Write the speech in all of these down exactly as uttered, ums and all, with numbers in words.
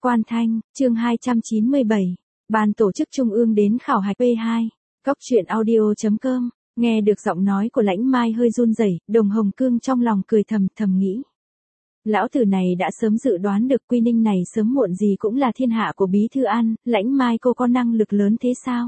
Quan Thanh, chương hai trăm chín mươi bảy. Ban tổ chức Trung ương đến khảo hạch pê hai. Cóc truyện audio chấm com. Nghe được giọng nói của Lãnh Mai hơi run rẩy, Đồng Hồng Cương trong lòng cười thầm thầm nghĩ. Lão tử này đã sớm dự đoán được Quy Ninh này sớm muộn gì cũng là thiên hạ của Bí Thư An, Lãnh Mai cô có năng lực lớn thế sao?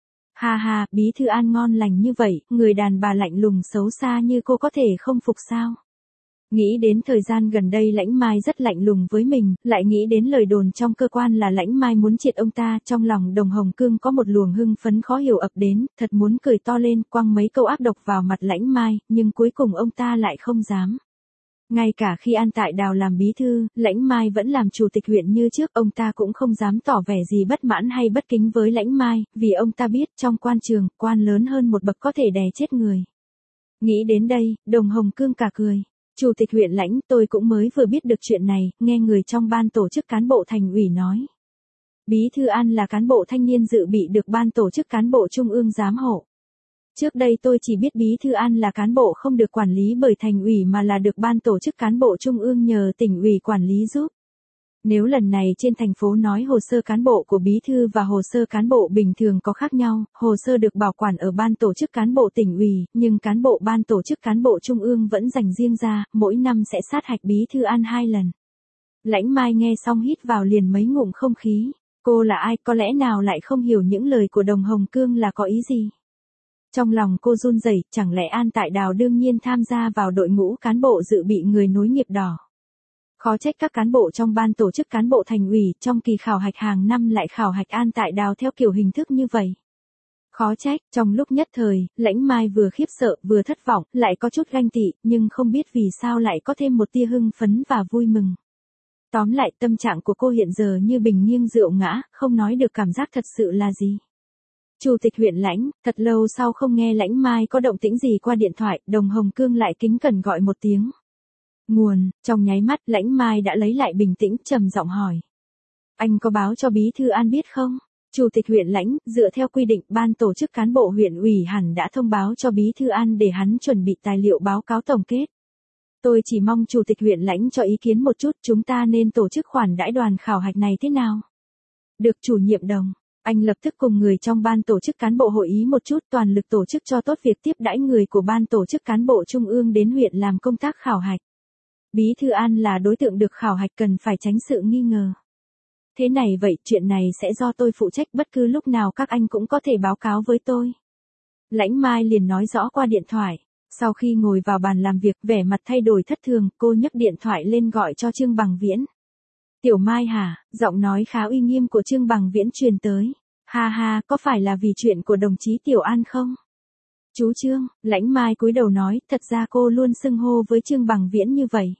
Ha ha, Bí Thư An ngon lành như vậy, người đàn bà lạnh lùng xấu xa như cô có thể không phục sao? Nghĩ đến thời gian gần đây Lãnh Mai rất lạnh lùng với mình, lại nghĩ đến lời đồn trong cơ quan là Lãnh Mai muốn triệt ông ta, trong lòng Đồng Hồng Cương có một luồng hưng phấn khó hiểu ập đến, thật muốn cười to lên, quăng mấy câu ác độc vào mặt Lãnh Mai, nhưng cuối cùng ông ta lại không dám. Ngay cả khi An Tại Đào làm bí thư, Lãnh Mai vẫn làm chủ tịch huyện như trước, ông ta cũng không dám tỏ vẻ gì bất mãn hay bất kính với Lãnh Mai, vì ông ta biết trong quan trường, quan lớn hơn một bậc có thể đè chết người. Nghĩ đến đây, Đồng Hồng Cương cả cười. Chủ tịch huyện Lãnh, tôi cũng mới vừa biết được chuyện này, nghe người trong ban tổ chức cán bộ thành ủy nói. Bí Thư An là cán bộ thanh niên dự bị được ban tổ chức cán bộ trung ương giám hộ. Trước đây tôi chỉ biết Bí Thư An là cán bộ không được quản lý bởi thành ủy mà là được ban tổ chức cán bộ trung ương nhờ tỉnh ủy quản lý giúp. Nếu lần này trên thành phố nói hồ sơ cán bộ của bí thư và hồ sơ cán bộ bình thường có khác nhau, hồ sơ được bảo quản ở ban tổ chức cán bộ tỉnh ủy, nhưng cán bộ ban tổ chức cán bộ trung ương vẫn dành riêng ra, mỗi năm sẽ sát hạch Bí Thư An hai lần. Lãnh Mai nghe xong hít vào liền mấy ngụm không khí. Cô là ai, có lẽ nào lại không hiểu những lời của Đồng Hồng Cương là có ý gì? Trong lòng cô run rẩy, chẳng lẽ An Tại Đào đương nhiên tham gia vào đội ngũ cán bộ dự bị người nối nghiệp đỏ. Khó trách các cán bộ trong ban tổ chức cán bộ thành ủy trong kỳ khảo hạch hàng năm lại khảo hạch An Tại Đào theo kiểu hình thức như vậy. Khó trách, trong lúc nhất thời, Lãnh Mai vừa khiếp sợ vừa thất vọng, lại có chút ganh tị, nhưng không biết vì sao lại có thêm một tia hưng phấn và vui mừng. Tóm lại tâm trạng của cô hiện giờ như bình nghiêng rượu ngã, không nói được cảm giác thật sự là gì. Chủ tịch huyện Lãnh, thật lâu sau không nghe Lãnh Mai có động tĩnh gì qua điện thoại, Đồng Hồng Cương lại kính cẩn gọi một tiếng. Nguồn, trong nháy mắt Lãnh Mai đã lấy lại bình tĩnh, trầm giọng hỏi. Anh có báo cho Bí Thư An biết không? Chủ tịch huyện Lãnh, dựa theo quy định, ban tổ chức cán bộ huyện ủy hẳn đã thông báo cho Bí Thư An để hắn chuẩn bị tài liệu báo cáo tổng kết. Tôi chỉ mong Chủ tịch huyện Lãnh cho ý kiến một chút, chúng ta nên tổ chức khoản đãi đoàn khảo hạch này thế nào? Được chủ nhiệm Đồng. Anh lập tức cùng người trong ban tổ chức cán bộ hội ý một chút, toàn lực tổ chức cho tốt việc tiếp đãi người của ban tổ chức cán bộ trung ương đến huyện làm công tác khảo hạch. Bí Thư An là đối tượng được khảo hạch cần phải tránh sự nghi ngờ. Thế này vậy, chuyện này sẽ do tôi phụ trách, bất cứ lúc nào các anh cũng có thể báo cáo với tôi. Lãnh Mai liền nói rõ qua điện thoại. Sau khi ngồi vào bàn làm việc, vẻ mặt thay đổi thất thường, cô nhấc điện thoại lên gọi cho Trương Bằng Viễn. Tiểu Mai hả? Giọng nói khá uy nghiêm của Trương Bằng Viễn truyền tới. Ha ha, có phải là vì chuyện của đồng chí Tiểu An không? Chú Trương, Lãnh Mai cúi đầu nói, thật ra cô luôn xưng hô với Trương Bằng Viễn như vậy.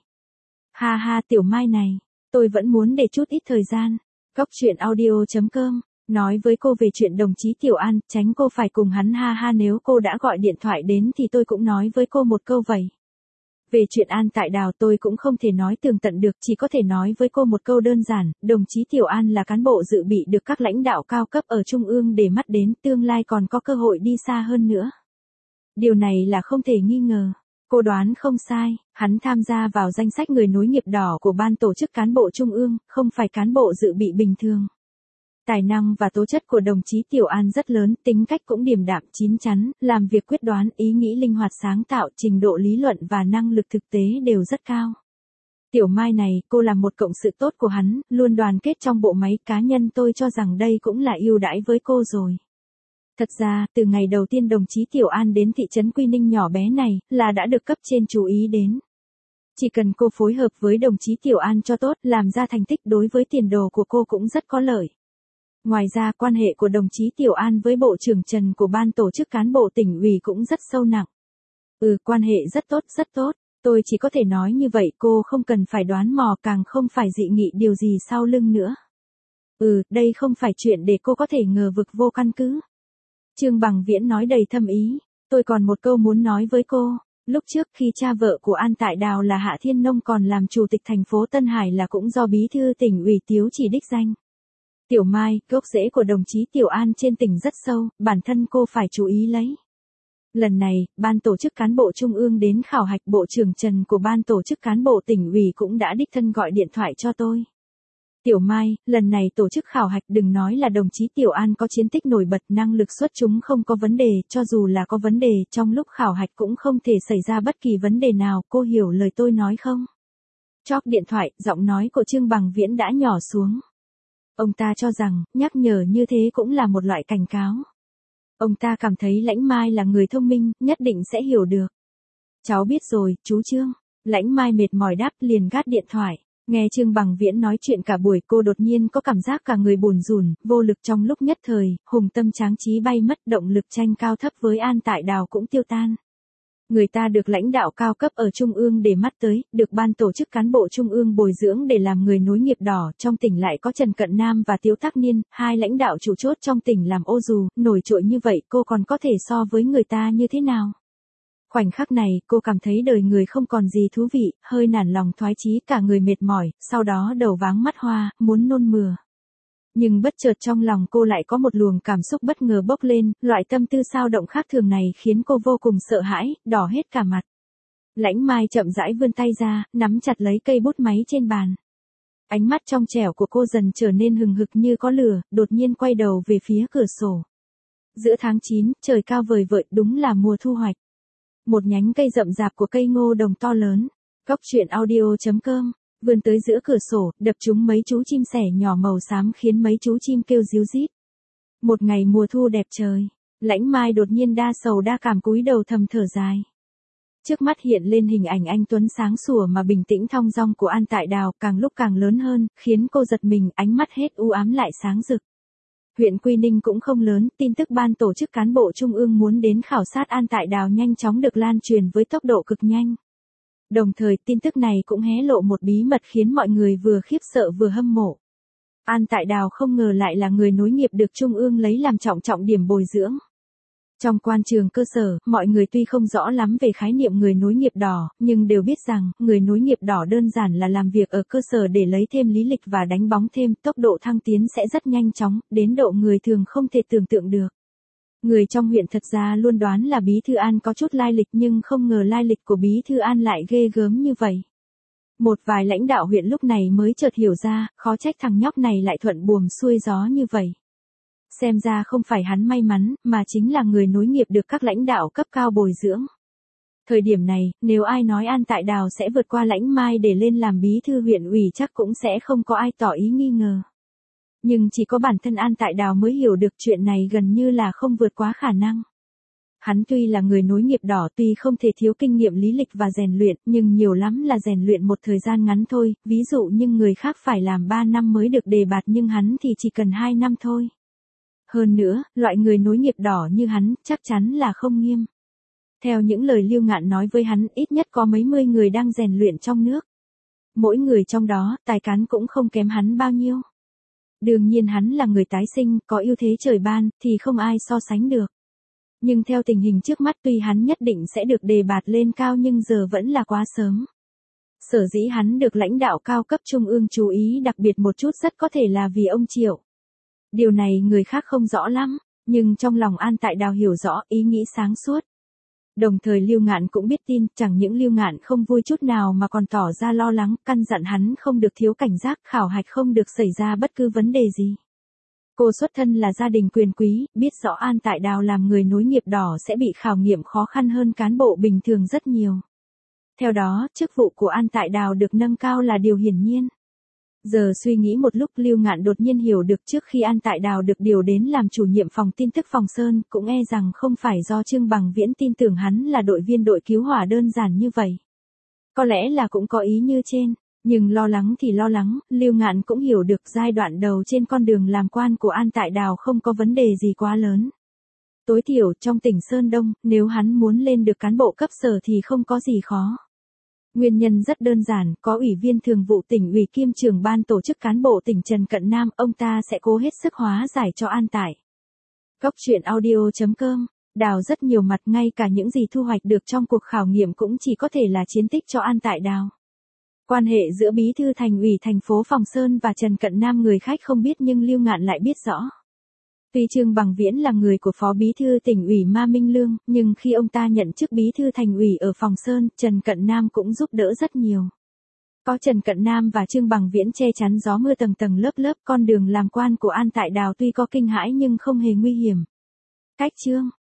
Ha ha, Tiểu Mai này, tôi vẫn muốn để chút ít thời gian. Cóc truyện audio chấm com, nói với cô về chuyện đồng chí Tiểu An, tránh cô phải cùng hắn ha ha, nếu cô đã gọi điện thoại đến thì tôi cũng nói với cô một câu vậy. Về chuyện An Tại Đào tôi cũng không thể nói tường tận được, chỉ có thể nói với cô một câu đơn giản, đồng chí Tiểu An là cán bộ dự bị được các lãnh đạo cao cấp ở Trung ương để mắt đến, tương lai còn có cơ hội đi xa hơn nữa. Điều này là không thể nghi ngờ. Cô đoán không sai, hắn tham gia vào danh sách người nối nghiệp đỏ của ban tổ chức cán bộ Trung ương, không phải cán bộ dự bị bình thường. Tài năng và tố chất của đồng chí Tiểu An rất lớn, tính cách cũng điềm đạm chín chắn, làm việc quyết đoán, ý nghĩ linh hoạt sáng tạo, trình độ lý luận và năng lực thực tế đều rất cao. Tiểu Mai này, cô là một cộng sự tốt của hắn, luôn đoàn kết trong bộ máy, cá nhân tôi cho rằng đây cũng là ưu đãi với cô rồi. Thật ra, từ ngày đầu tiên đồng chí Tiểu An đến thị trấn Quy Ninh nhỏ bé này, là đã được cấp trên chú ý đến. Chỉ cần cô phối hợp với đồng chí Tiểu An cho tốt, làm ra thành tích đối với tiền đồ của cô cũng rất có lợi. Ngoài ra, quan hệ của đồng chí Tiểu An với Bộ trưởng Trần của ban tổ chức cán bộ tỉnh ủy cũng rất sâu nặng. Ừ, quan hệ rất tốt, rất tốt. Tôi chỉ có thể nói như vậy, cô không cần phải đoán mò, càng không phải dị nghị điều gì sau lưng nữa. Ừ, đây không phải chuyện để cô có thể ngờ vực vô căn cứ. Trương Bằng Viễn nói đầy thâm ý. Tôi còn một câu muốn nói với cô. Lúc trước khi cha vợ của An Tại Đào là Hạ Thiên Nông còn làm chủ tịch thành phố Tân Hải là cũng do bí thư tỉnh ủy Tiếu chỉ đích danh. Tiểu Mai, gốc rễ của đồng chí Tiểu An trên tỉnh rất sâu, bản thân cô phải chú ý lấy. Lần này, ban tổ chức cán bộ trung ương đến khảo hạch, Bộ trưởng Trần của ban tổ chức cán bộ tỉnh ủy cũng đã đích thân gọi điện thoại cho tôi. Tiểu Mai, lần này tổ chức khảo hạch đừng nói là đồng chí Tiểu An có chiến tích nổi bật, năng lực xuất chúng không có vấn đề, cho dù là có vấn đề, trong lúc khảo hạch cũng không thể xảy ra bất kỳ vấn đề nào, cô hiểu lời tôi nói không? Chóp điện thoại, giọng nói của Trương Bằng Viễn đã nhỏ xuống. Ông ta cho rằng, nhắc nhở như thế cũng là một loại cảnh cáo. Ông ta cảm thấy Lãnh Mai là người thông minh, nhất định sẽ hiểu được. Cháu biết rồi, chú Trương. Lãnh Mai mệt mỏi đáp liền gác điện thoại. Nghe Trương Bằng Viễn nói chuyện cả buổi, cô đột nhiên có cảm giác cả người bủn rủn, vô lực trong lúc nhất thời, hùng tâm tráng trí bay mất, động lực tranh cao thấp với An Tại Đào cũng tiêu tan. Người ta được lãnh đạo cao cấp ở Trung ương để mắt tới, được ban tổ chức cán bộ Trung ương bồi dưỡng để làm người nối nghiệp đỏ, trong tỉnh lại có Trần Cận Nam và Tiếu Tắc Niên, hai lãnh đạo chủ chốt trong tỉnh làm ô dù, nổi trội như vậy cô còn có thể so với người ta như thế nào? Khoảnh khắc này, cô cảm thấy đời người không còn gì thú vị, hơi nản lòng thoái chí, cả người mệt mỏi, sau đó đầu váng mắt hoa, muốn nôn mửa. Nhưng bất chợt trong lòng cô lại có một luồng cảm xúc bất ngờ bốc lên, loại tâm tư sao động khác thường này khiến cô vô cùng sợ hãi, đỏ hết cả mặt. Lãnh Mai chậm rãi vươn tay ra, nắm chặt lấy cây bút máy trên bàn. Ánh mắt trong trẻo của cô dần trở nên hừng hực như có lửa, đột nhiên quay đầu về phía cửa sổ. Giữa tháng chín, trời cao vời vợi, đúng là mùa thu hoạch. Một nhánh cây rậm rạp của cây ngô đồng to lớn. Góc truyện audio chấm com vươn tới giữa cửa sổ, đập trúng mấy chú chim sẻ nhỏ màu xám khiến mấy chú chim kêu ríu rít. Một ngày mùa thu đẹp trời, Lãnh Mai đột nhiên đa sầu đa cảm cúi đầu thầm thở dài. Trước mắt hiện lên hình ảnh anh tuấn sáng sủa mà bình tĩnh thong dong của An Tại Đào, càng lúc càng lớn hơn, khiến cô giật mình, ánh mắt hết u ám lại sáng rực. Huyện Quy Ninh cũng không lớn, tin tức ban tổ chức cán bộ Trung ương muốn đến khảo sát An Tại Đào nhanh chóng được lan truyền với tốc độ cực nhanh. Đồng thời, tin tức này cũng hé lộ một bí mật khiến mọi người vừa khiếp sợ vừa hâm mộ. An Tại Đào không ngờ lại là người nối nghiệp được Trung ương lấy làm trọng trọng điểm bồi dưỡng. Trong quan trường cơ sở, mọi người tuy không rõ lắm về khái niệm người nối nghiệp đỏ, nhưng đều biết rằng, người nối nghiệp đỏ đơn giản là làm việc ở cơ sở để lấy thêm lý lịch và đánh bóng thêm, tốc độ thăng tiến sẽ rất nhanh chóng, đến độ người thường không thể tưởng tượng được. Người trong huyện thật ra luôn đoán là Bí Thư An có chút lai lịch nhưng không ngờ lai lịch của Bí Thư An lại ghê gớm như vậy. Một vài lãnh đạo huyện lúc này mới chợt hiểu ra, khó trách thằng nhóc này lại thuận buồm xuôi gió như vậy. Xem ra không phải hắn may mắn, mà chính là người nối nghiệp được các lãnh đạo cấp cao bồi dưỡng. Thời điểm này, nếu ai nói An Tại Đào sẽ vượt qua Lãnh Mai để lên làm bí thư huyện ủy chắc cũng sẽ không có ai tỏ ý nghi ngờ. Nhưng chỉ có bản thân An Tại Đào mới hiểu được chuyện này gần như là không vượt quá khả năng. Hắn tuy là người nối nghiệp đỏ, tuy không thể thiếu kinh nghiệm lý lịch và rèn luyện, nhưng nhiều lắm là rèn luyện một thời gian ngắn thôi, ví dụ như người khác phải làm ba năm mới được đề bạt nhưng hắn thì chỉ cần hai năm thôi. Hơn nữa, loại người nối nghiệp đỏ như hắn, chắc chắn là không nghiêm. Theo những lời Lưu Ngạn nói với hắn, ít nhất có mấy mươi người đang rèn luyện trong nước. Mỗi người trong đó, tài cán cũng không kém hắn bao nhiêu. Đương nhiên hắn là người tái sinh, có ưu thế trời ban, thì không ai so sánh được. Nhưng theo tình hình trước mắt tuy hắn nhất định sẽ được đề bạt lên cao nhưng giờ vẫn là quá sớm. Sở dĩ hắn được lãnh đạo cao cấp Trung ương chú ý đặc biệt một chút rất có thể là vì ông Triệu. Điều này người khác không rõ lắm, nhưng trong lòng An Tại Đào hiểu rõ, ý nghĩ sáng suốt. Đồng thời Lưu Ngạn cũng biết tin, chẳng những Lưu Ngạn không vui chút nào mà còn tỏ ra lo lắng, căn dặn hắn không được thiếu cảnh giác, khảo hạch không được xảy ra bất cứ vấn đề gì. Cô xuất thân là gia đình quyền quý, biết rõ An Tại Đào làm người nối nghiệp đỏ sẽ bị khảo nghiệm khó khăn hơn cán bộ bình thường rất nhiều. Theo đó, chức vụ của An Tại Đào được nâng cao là điều hiển nhiên. Giờ suy nghĩ một lúc Lưu Ngạn đột nhiên hiểu được trước khi An Tại Đào được điều đến làm chủ nhiệm phòng tin tức Phòng Sơn, cũng e rằng không phải do Trương Bằng Viễn tin tưởng hắn là đội viên đội cứu hỏa đơn giản như vậy. Có lẽ là cũng có ý như trên, nhưng lo lắng thì lo lắng, Lưu Ngạn cũng hiểu được giai đoạn đầu trên con đường làm quan của An Tại Đào không có vấn đề gì quá lớn. Tối thiểu trong tỉnh Sơn Đông, nếu hắn muốn lên được cán bộ cấp sở thì không có gì khó. Nguyên nhân rất đơn giản, có ủy viên thường vụ tỉnh ủy kiêm trưởng ban tổ chức cán bộ tỉnh Trần Cận Nam, ông ta sẽ cố hết sức hóa giải cho An Tại. Góc truyện audio chấm com, Đào rất nhiều mặt, ngay cả những gì thu hoạch được trong cuộc khảo nghiệm cũng chỉ có thể là chiến tích cho An Tại Đào. Quan hệ giữa bí thư thành ủy thành phố Phòng Sơn và Trần Cận Nam người khách không biết nhưng Lưu Ngạn lại biết rõ. Tuy Trương Bằng Viễn là người của Phó Bí thư tỉnh ủy Ma Minh Lương, nhưng khi ông ta nhận chức Bí thư thành ủy ở Phòng Sơn, Trần Cận Nam cũng giúp đỡ rất nhiều. Có Trần Cận Nam và Trương Bằng Viễn che chắn gió mưa tầng tầng lớp lớp, con đường làm quan của An tại Đào tuy có kinh hãi nhưng không hề nguy hiểm. Cách chương